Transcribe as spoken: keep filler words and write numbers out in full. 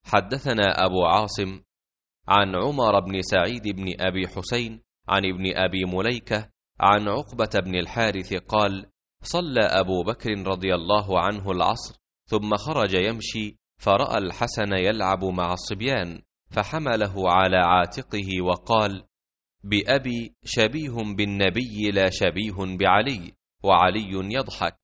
حدثنا أبو عاصم عن عمر بن سعيد بن أبي حسين عن ابن أبي مليكة عن عقبة بن الحارث قال: صلى أبو بكر رضي الله عنه العصر ثم خرج يمشي، فرأى الحسن يلعب مع الصبيان، فحمله على عاتقه وقال: بأبي شبيه بالنبي لا شبيه بعلي، وعلي يضحك.